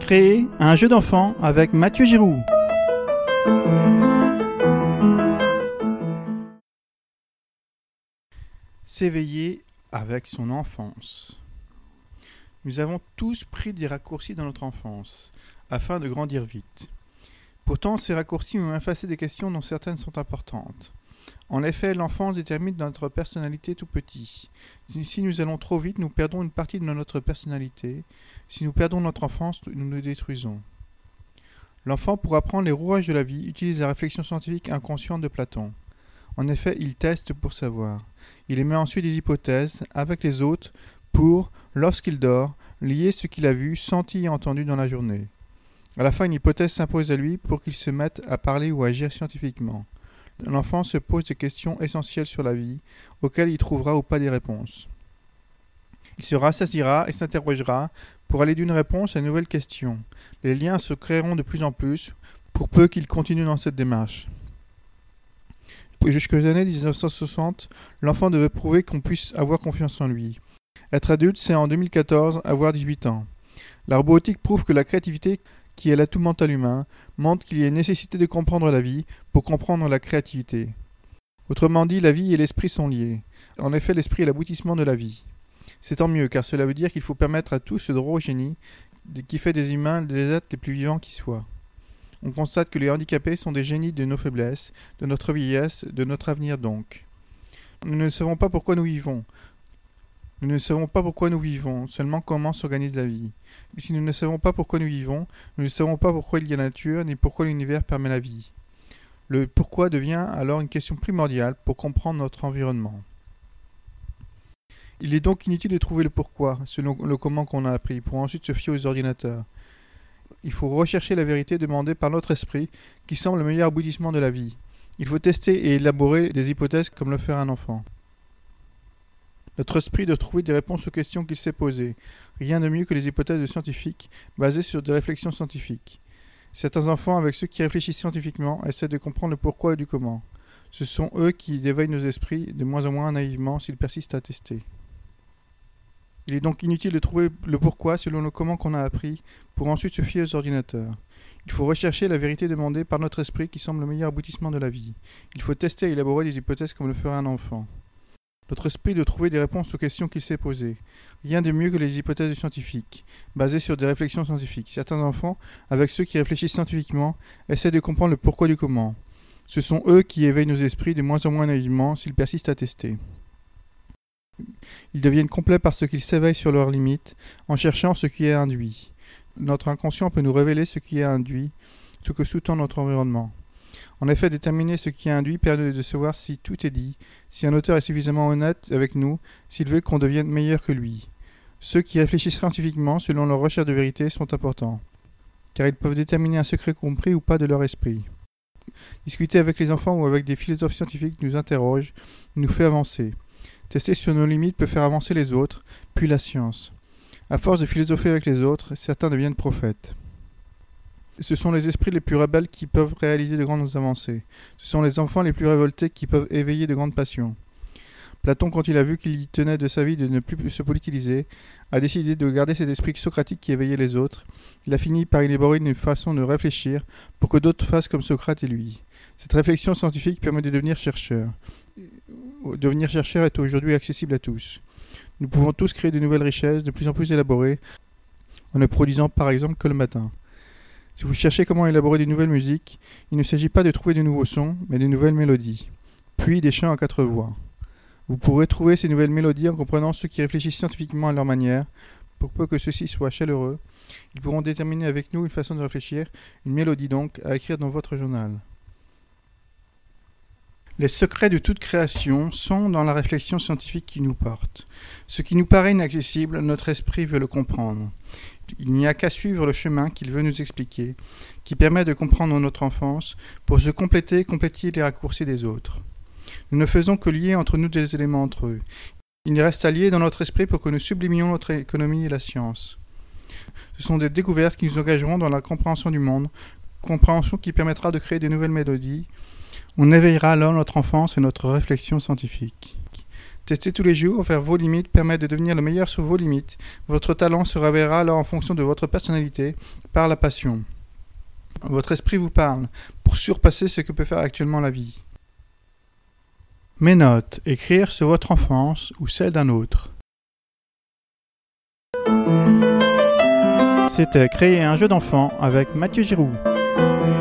créer un jeu d'enfant avec Mathieu Giroux. S'éveiller avec son enfance. Nous avons tous pris des raccourcis dans notre enfance, afin de grandir vite. Pourtant, ces raccourcis ont effacé des questions dont certaines sont importantes. En effet, l'enfance détermine notre personnalité tout petit. Si nous allons trop vite, nous perdons une partie de notre personnalité. Si nous perdons notre enfance, nous nous détruisons. L'enfant, pour apprendre les rouages de la vie, utilise la réflexion scientifique inconsciente de Platon. En effet, il teste pour savoir. Il émet ensuite des hypothèses avec les autres pour, lorsqu'il dort, lier ce qu'il a vu, senti et entendu dans la journée. À la fin, une hypothèse s'impose à lui pour qu'il se mette à parler ou à agir scientifiquement. L'enfant se pose des questions essentielles sur la vie, auxquelles il trouvera ou pas des réponses. Il se rassasiera et s'interrogera pour aller d'une réponse à une nouvelle question. Les liens se créeront de plus en plus, pour peu qu'il continue dans cette démarche. Jusqu'aux années 1960, l'enfant devait prouver qu'on puisse avoir confiance en lui. Être adulte, c'est en 2014 avoir 18 ans. La robotique prouve que la créativité, qui est l'atout mental humain, montre qu'il y a une nécessité de comprendre la vie pour comprendre la créativité. Autrement dit, la vie et l'esprit sont liés. En effet, l'esprit est l'aboutissement de la vie. C'est tant mieux, car cela veut dire qu'il faut permettre à tous ce drôle génie qui fait des humains des êtres les plus vivants qui soient. On constate que les handicapés sont des génies de nos faiblesses, de notre vieillesse, de notre avenir donc. Nous ne savons pas pourquoi nous vivons. Nous ne savons pas pourquoi nous vivons, seulement comment s'organise la vie. Si nous ne savons pas pourquoi nous vivons, nous ne savons pas pourquoi il y a la nature, ni pourquoi l'univers permet la vie. Le pourquoi devient alors une question primordiale pour comprendre notre environnement. Il est donc inutile de trouver le pourquoi, selon le comment qu'on a appris, pour ensuite se fier aux ordinateurs. Il faut rechercher la vérité demandée par notre esprit, qui semble le meilleur aboutissement de la vie. Il faut tester et élaborer des hypothèses comme le ferait un enfant. Notre esprit doit trouver des réponses aux questions qu'il s'est posées. Rien de mieux que les hypothèses de scientifiques, basées sur des réflexions scientifiques. Certains enfants, avec ceux qui réfléchissent scientifiquement, essaient de comprendre le pourquoi et du comment. Ce sont eux qui éveillent nos esprits, de moins en moins naïvement, s'ils persistent à tester. Il est donc inutile de trouver le pourquoi selon le comment qu'on a appris, pour ensuite se fier aux ordinateurs. Il faut rechercher la vérité demandée par notre esprit qui semble le meilleur aboutissement de la vie. Il faut tester et élaborer des hypothèses comme le ferait un enfant. Notre esprit doit trouver des réponses aux questions qu'il s'est posées. Rien de mieux que les hypothèses scientifiques, basées sur des réflexions scientifiques. Certains enfants, avec ceux qui réfléchissent scientifiquement, essaient de comprendre le pourquoi du comment. Ce sont eux qui éveillent nos esprits de moins en moins naïvement s'ils persistent à tester. Ils deviennent complets parce qu'ils s'éveillent sur leurs limites, en cherchant ce qui est induit. Notre inconscient peut nous révéler ce qui est induit, ce que sous-tend notre environnement. En effet, déterminer ce qui est induit permet de savoir si tout est dit, si un auteur est suffisamment honnête avec nous, s'il veut qu'on devienne meilleur que lui. Ceux qui réfléchissent scientifiquement selon leur recherche de vérité sont importants, car ils peuvent déterminer un secret compris ou pas de leur esprit. Discuter avec les enfants ou avec des philosophes scientifiques nous interroge, nous fait avancer. Tester sur nos limites peut faire avancer les autres, puis la science. À force de philosopher avec les autres, certains deviennent prophètes. Ce sont les esprits les plus rebelles qui peuvent réaliser de grandes avancées. Ce sont les enfants les plus révoltés qui peuvent éveiller de grandes passions. Platon, quand il a vu qu'il y tenait de sa vie de ne plus se politiser, a décidé de garder cet esprit socratique qui éveillait les autres. Il a fini par élaborer une façon de réfléchir pour que d'autres fassent comme Socrate et lui. Cette réflexion scientifique permet de devenir chercheur. Devenir chercheur est aujourd'hui accessible à tous. Nous pouvons tous créer de nouvelles richesses de plus en plus élaborées en ne produisant par exemple que le matin. Si vous cherchez comment élaborer de nouvelles musiques, il ne s'agit pas de trouver de nouveaux sons, mais de nouvelles mélodies, puis des chants à 4 voix. Vous pourrez trouver ces nouvelles mélodies en comprenant ceux qui réfléchissent scientifiquement à leur manière. Pour peu que ceux-ci soient chaleureux, ils pourront déterminer avec nous une façon de réfléchir, une mélodie donc, à écrire dans votre journal. Les secrets de toute création sont dans la réflexion scientifique qui nous porte. Ce qui nous paraît inaccessible, notre esprit veut le comprendre. Il n'y a qu'à suivre le chemin qu'il veut nous expliquer, qui permet de comprendre notre enfance, pour se compléter les raccourcis des autres. Nous ne faisons que lier entre nous des éléments entre eux. Il reste à lier dans notre esprit pour que nous sublimions notre économie et la science. Ce sont des découvertes qui nous engageront dans la compréhension du monde, compréhension qui permettra de créer de nouvelles mélodies. On éveillera alors notre enfance et notre réflexion scientifique. Testez tous les jours vers vos limites permet de devenir le meilleur sur vos limites. Votre talent se révélera alors en fonction de votre personnalité, par la passion. Votre esprit vous parle pour surpasser ce que peut faire actuellement la vie. Mes notes. Écrire sur votre enfance ou celle d'un autre. C'était Créer un jeu d'enfant avec Mathieu Giroux.